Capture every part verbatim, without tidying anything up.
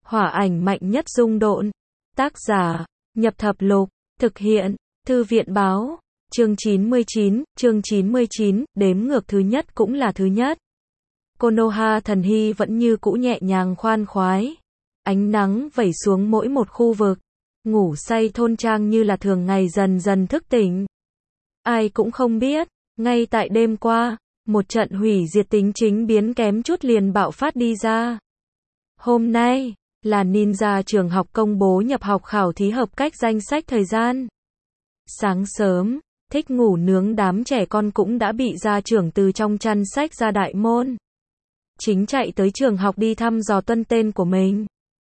Hỏa ảnh mạnh nhất dung độn. Tác giả, Nhập Thập Lục. Thực hiện, Thư viện báo. Chương chín mươi chín, chương chín mươi chín, đếm ngược thứ nhất cũng là thứ nhất. Konoha thần hy vẫn như cũ nhẹ nhàng khoan khoái. Ánh nắng vẩy xuống mỗi một khu vực. Ngủ say thôn trang như là thường ngày dần dần thức tỉnh. Ai cũng không biết, ngay tại đêm qua, một trận hủy diệt tính chính biến kém chút liền bạo phát đi ra. Hôm nay, là ninja trường học công bố nhập học khảo thí hợp cách danh sách thời gian. Sáng sớm, thích ngủ nướng đám trẻ con cũng đã bị gia trưởng từ trong chăn sách ra đại môn. Chính chạy tới trường học đi thăm dò tuân tên của mình.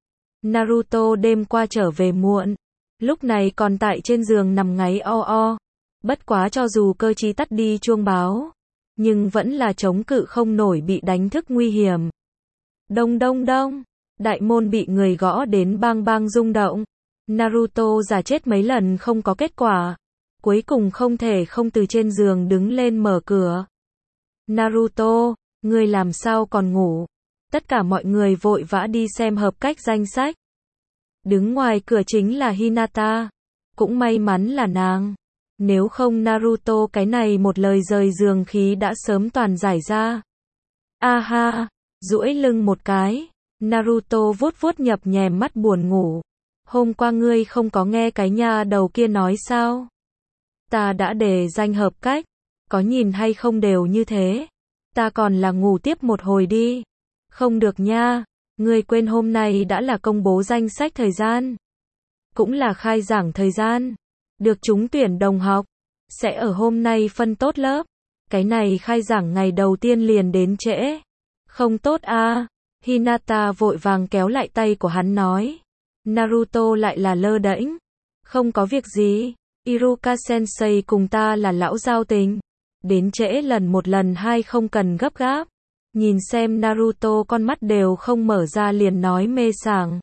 Naruto đêm qua trở về muộn, lúc này còn tại trên giường nằm ngáy o o. Bất quá cho dù cơ trí tắt đi chuông báo, nhưng vẫn là chống cự không nổi bị đánh thức nguy hiểm. Đông đông đông, đại môn bị người gõ đến bang bang rung động. Naruto giả chết mấy lần không có kết quả. Cuối cùng không thể không từ trên giường đứng lên mở cửa. Naruto, ngươi làm sao còn ngủ? Tất cả mọi người vội vã đi xem hợp cách danh sách. Đứng ngoài cửa chính là Hinata. Cũng may mắn là nàng. Nếu không Naruto cái này một lời rời giường khí đã sớm toàn giải ra. A ha, duỗi lưng một cái. Naruto vuốt vuốt nhập nhèm mắt buồn ngủ. Hôm qua ngươi không có nghe cái nha đầu kia nói sao? Ta đã đề danh hợp cách. Có nhìn hay không đều như thế. Ta còn là ngủ tiếp một hồi đi. Không được nha. Ngươi quên hôm nay đã là công bố danh sách thời gian. Cũng là khai giảng thời gian. Được trúng tuyển đồng học. Sẽ ở hôm nay phân tốt lớp. Cái này khai giảng ngày đầu tiên liền đến trễ. Không tốt a. Hinata vội vàng kéo lại tay của hắn nói. Naruto lại là lơ đễnh. Không có việc gì. Iruka sensei cùng ta là lão giao tình. Đến trễ lần một lần hai không cần gấp gáp. Nhìn xem Naruto con mắt đều không mở ra liền nói mê sảng.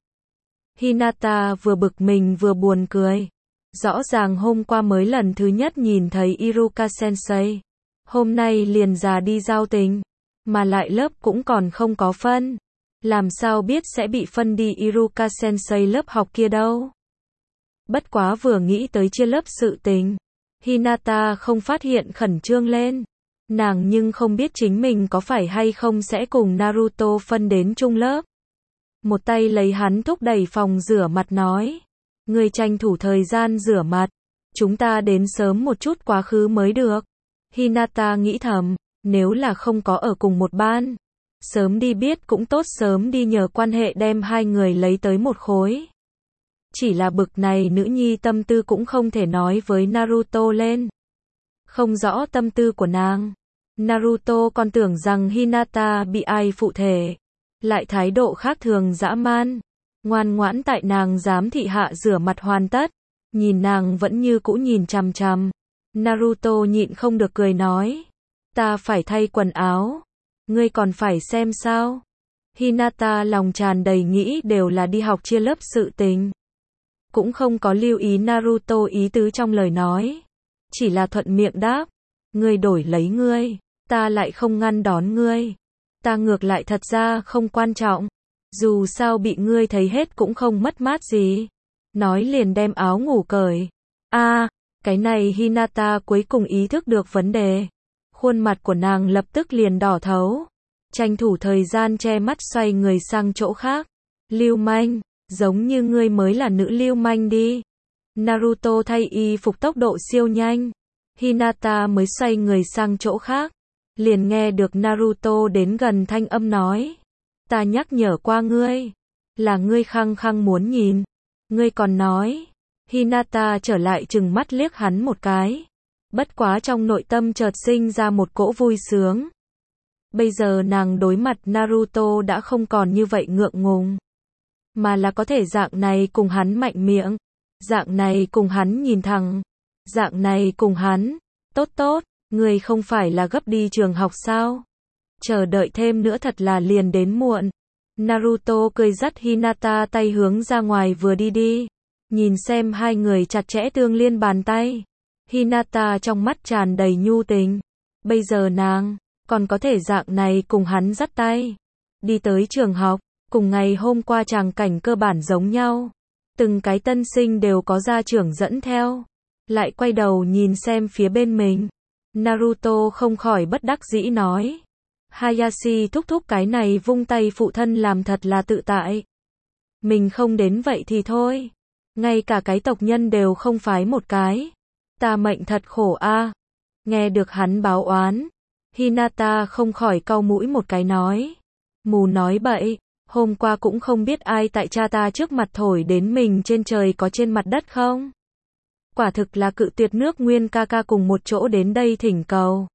Hinata vừa bực mình vừa buồn cười. Rõ ràng hôm qua mới lần thứ nhất nhìn thấy Iruka sensei. Hôm nay liền già đi giao tình. Mà lại lớp cũng còn không có phân. Làm sao biết sẽ bị phân đi Iruka sensei lớp học kia đâu. Bất quá vừa nghĩ tới chia lớp sự tình. Hinata không phát hiện khẩn trương lên. Nàng nhưng không biết chính mình có phải hay không sẽ cùng Naruto phân đến chung lớp. Một tay lấy hắn thúc đẩy phòng rửa mặt nói. Người tranh thủ thời gian rửa mặt. Chúng ta đến sớm một chút quá khứ mới được. Hinata nghĩ thầm, nếu là không có ở cùng một ban. Sớm đi biết cũng tốt sớm đi nhờ quan hệ đem hai người lấy tới một khối. Chỉ là bực này nữ nhi tâm tư cũng không thể nói với Naruto lên. Không rõ tâm tư của nàng. Naruto còn tưởng rằng Hinata bị ai phụ thể. Lại thái độ khác thường dã man. Ngoan ngoãn tại nàng giám thị hạ rửa mặt hoàn tất. Nhìn nàng vẫn như cũ nhìn chằm chằm. Naruto nhịn không được cười nói. Ta phải thay quần áo. Ngươi còn phải xem sao. Hinata lòng tràn đầy nghĩ đều là đi học chia lớp sự tình. Cũng không có lưu ý Naruto ý tứ trong lời nói. Chỉ là thuận miệng đáp. Ngươi đổi lấy ngươi. Ta lại không ngăn đón ngươi. Ta ngược lại thật ra không quan trọng. Dù sao bị ngươi thấy hết cũng không mất mát gì. Nói liền đem áo ngủ cởi. A, à, cái này Hinata cuối cùng ý thức được vấn đề. Khuôn mặt của nàng lập tức liền đỏ thấu. Tranh thủ thời gian che mắt xoay người sang chỗ khác. Lưu manh, giống như ngươi mới là nữ lưu manh đi. Naruto thay y phục tốc độ siêu nhanh. Hinata mới xoay người sang chỗ khác. Liền nghe được Naruto đến gần thanh âm nói. Ta nhắc nhở qua ngươi. Là ngươi khăng khăng muốn nhìn. Ngươi còn nói. Hinata trở lại trừng mắt liếc hắn một cái. Bất quá trong nội tâm chợt sinh ra một cỗ vui sướng. Bây giờ nàng đối mặt Naruto đã không còn như vậy ngượng ngùng. Mà là có thể dạng này cùng hắn mạnh miệng. Dạng này cùng hắn nhìn thẳng. Dạng này cùng hắn. Tốt tốt, người không phải là gấp đi trường học sao? Chờ đợi thêm nữa thật là liền đến muộn. Naruto cười dắt Hinata tay hướng ra ngoài vừa đi đi. Nhìn xem hai người chặt chẽ tương liên bàn tay. Hinata trong mắt tràn đầy nhu tình. Bây giờ nàng còn có thể dạng này cùng hắn dắt tay. Đi tới trường học. Cùng ngày hôm qua tràng cảnh cơ bản giống nhau. Từng cái tân sinh đều có gia trưởng dẫn theo. Lại quay đầu nhìn xem phía bên mình. Naruto không khỏi bất đắc dĩ nói. Hayashi thúc thúc cái này vung tay phụ thân làm thật là tự tại. Mình không đến vậy thì thôi. Ngay cả cái tộc nhân đều không phái một cái. Ta mệnh thật khổ a. Nghe được hắn báo oán. Hinata không khỏi cau mũi một cái nói. Mù nói bậy. Hôm qua cũng không biết ai tại cha ta trước mặt thổi đến mình trên trời có trên mặt đất không. Quả thực là cự tuyệt nước Nguyên ca ca cùng một chỗ đến đây thỉnh cầu.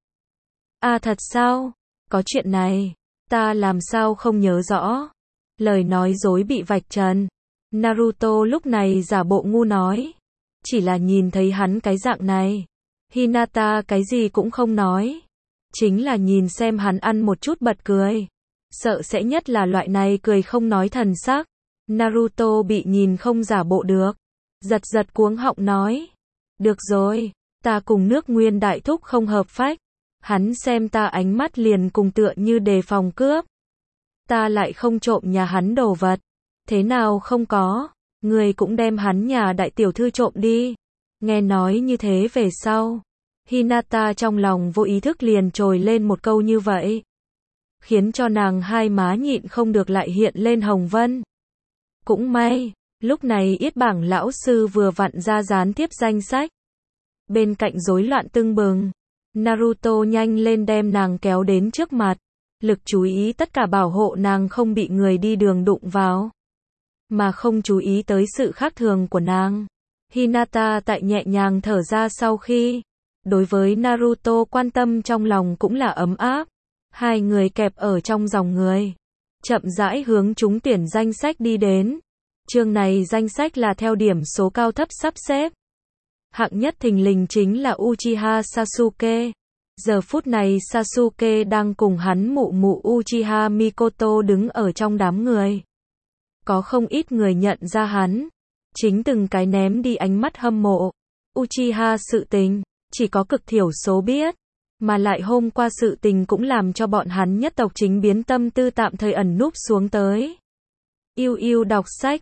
À thật sao? Có chuyện này. Ta làm sao không nhớ rõ. Lời nói dối bị vạch trần. Naruto lúc này giả bộ ngu nói. Chỉ là nhìn thấy hắn cái dạng này. Hinata cái gì cũng không nói. Chính là nhìn xem hắn ăn một chút bật cười. Sợ sẽ nhất là loại này cười không nói thần sắc. Naruto bị nhìn không giả bộ được. Giật giật cuống họng nói. Được rồi, ta cùng nước Nguyên đại thúc không hợp phách. Hắn xem ta ánh mắt liền cùng tựa như đề phòng cướp. Ta lại không trộm nhà hắn đồ vật. Thế nào không có, người cũng đem hắn nhà đại tiểu thư trộm đi. Nghe nói như thế về sau. Hinata trong lòng vô ý thức liền trồi lên một câu như vậy. Khiến cho nàng hai má nhịn không được lại hiện lên hồng vân. Cũng may, lúc này yết bảng lão sư vừa vặn ra gián tiếp danh sách. Bên cạnh rối loạn tưng bừng. Naruto nhanh lên đem nàng kéo đến trước mặt. Lực chú ý tất cả bảo hộ nàng không bị người đi đường đụng vào. Mà không chú ý tới sự khác thường của nàng. Hinata tại nhẹ nhàng thở ra sau khi. Đối với Naruto quan tâm trong lòng cũng là ấm áp. Hai người kẹp ở trong dòng người. Chậm rãi hướng trúng tuyển danh sách đi đến. Chương này danh sách là theo điểm số cao thấp sắp xếp. Hạng nhất thình lình chính là Uchiha Sasuke. Giờ phút này Sasuke đang cùng hắn mụ mụ Uchiha Mikoto đứng ở trong đám người. Có không ít người nhận ra hắn. Chính từng cái ném đi ánh mắt hâm mộ. Uchiha sự tình, chỉ có cực thiểu số biết. Mà lại hôm qua sự tình cũng làm cho bọn hắn nhất tộc chính biến tâm tư tạm thời ẩn núp xuống tới. Yêu yêu đọc sách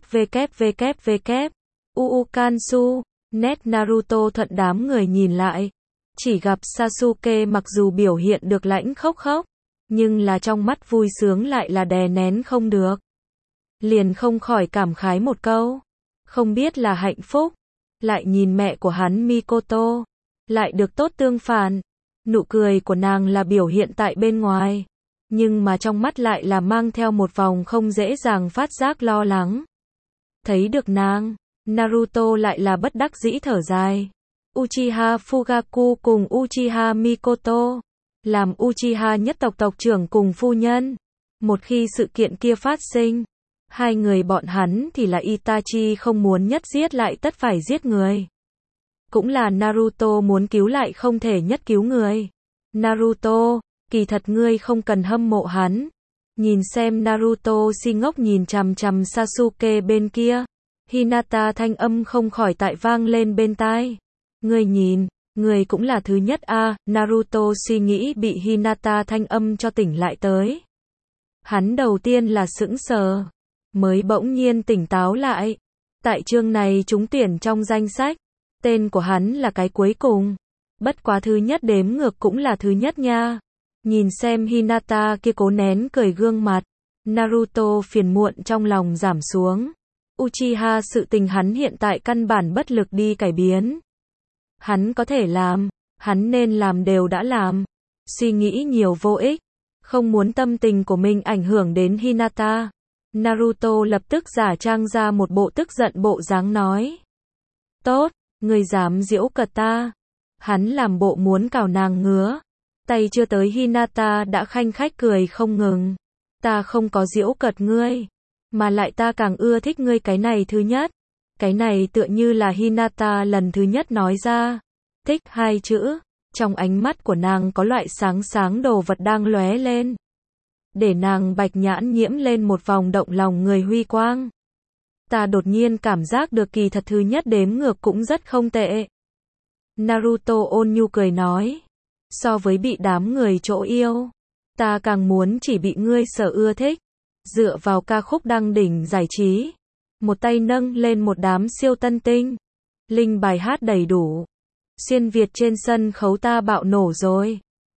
www. Uukansu. Net Naruto thuận đám người nhìn lại. Chỉ gặp Sasuke mặc dù biểu hiện được lãnh khốc khốc. Nhưng là trong mắt vui sướng lại là đè nén không được. Liền không khỏi cảm khái một câu. Không biết là hạnh phúc. Lại nhìn mẹ của hắn Mikoto. Lại được tốt tương phản. Nụ cười của nàng là biểu hiện tại bên ngoài. Nhưng mà trong mắt lại là mang theo một vòng không dễ dàng phát giác lo lắng. Thấy được nàng, Naruto lại là bất đắc dĩ thở dài. Uchiha Fugaku cùng Uchiha Mikoto. Làm Uchiha nhất tộc tộc trưởng cùng phu nhân. Một khi sự kiện kia phát sinh. Hai người bọn hắn thì là Itachi không muốn nhất giết lại tất phải giết người. Cũng là Naruto muốn cứu lại không thể nhất cứu người. Naruto, kỳ thật ngươi không cần hâm mộ hắn. Nhìn xem Naruto si ngốc nhìn chằm chằm Sasuke bên kia. Hinata thanh âm không khỏi tại vang lên bên tai. Ngươi nhìn, ngươi cũng là thứ nhất a. À, Naruto suy nghĩ bị Hinata thanh âm cho tỉnh lại tới. Hắn đầu tiên là sững sờ. Mới bỗng nhiên tỉnh táo lại. Tại chương này trúng tuyển trong danh sách. Tên của hắn là cái cuối cùng. Bất quá thứ nhất đếm ngược cũng là thứ nhất nha. Nhìn xem Hinata kia cố nén cười gương mặt. Naruto phiền muộn trong lòng giảm xuống. Uchiha sự tình hắn hiện tại căn bản bất lực đi cải biến. Hắn có thể làm. Hắn nên làm đều đã làm. Suy nghĩ nhiều vô ích. Không muốn tâm tình của mình ảnh hưởng đến Hinata. Naruto lập tức giả trang ra một bộ tức giận bộ dáng nói. Tốt, ngươi dám giễu cợt ta. Hắn làm bộ muốn cào nàng ngứa. Tay chưa tới Hinata đã khanh khách cười không ngừng. Ta không có giễu cợt ngươi. Mà lại ta càng ưa thích ngươi cái này thứ nhất. Cái này tựa như là Hinata lần thứ nhất nói ra. Thích hai chữ. Trong ánh mắt của nàng có loại sáng sáng đồ vật đang lóe lên. Để nàng bạch nhãn nhiễm lên một vòng động lòng người huy quang. Ta đột nhiên cảm giác được kỳ thật thứ nhất đếm ngược cũng rất không tệ. Naruto ôn nhu cười nói. So với bị đám người chỗ yêu. Ta càng muốn chỉ bị ngươi sở ưa thích. Dựa vào ca khúc đăng đỉnh giải trí, một tay nâng lên một đám siêu tân tinh. Linh bài hát đầy đủ. Xuyên Việt trên sân khấu ta bạo nổ rồi.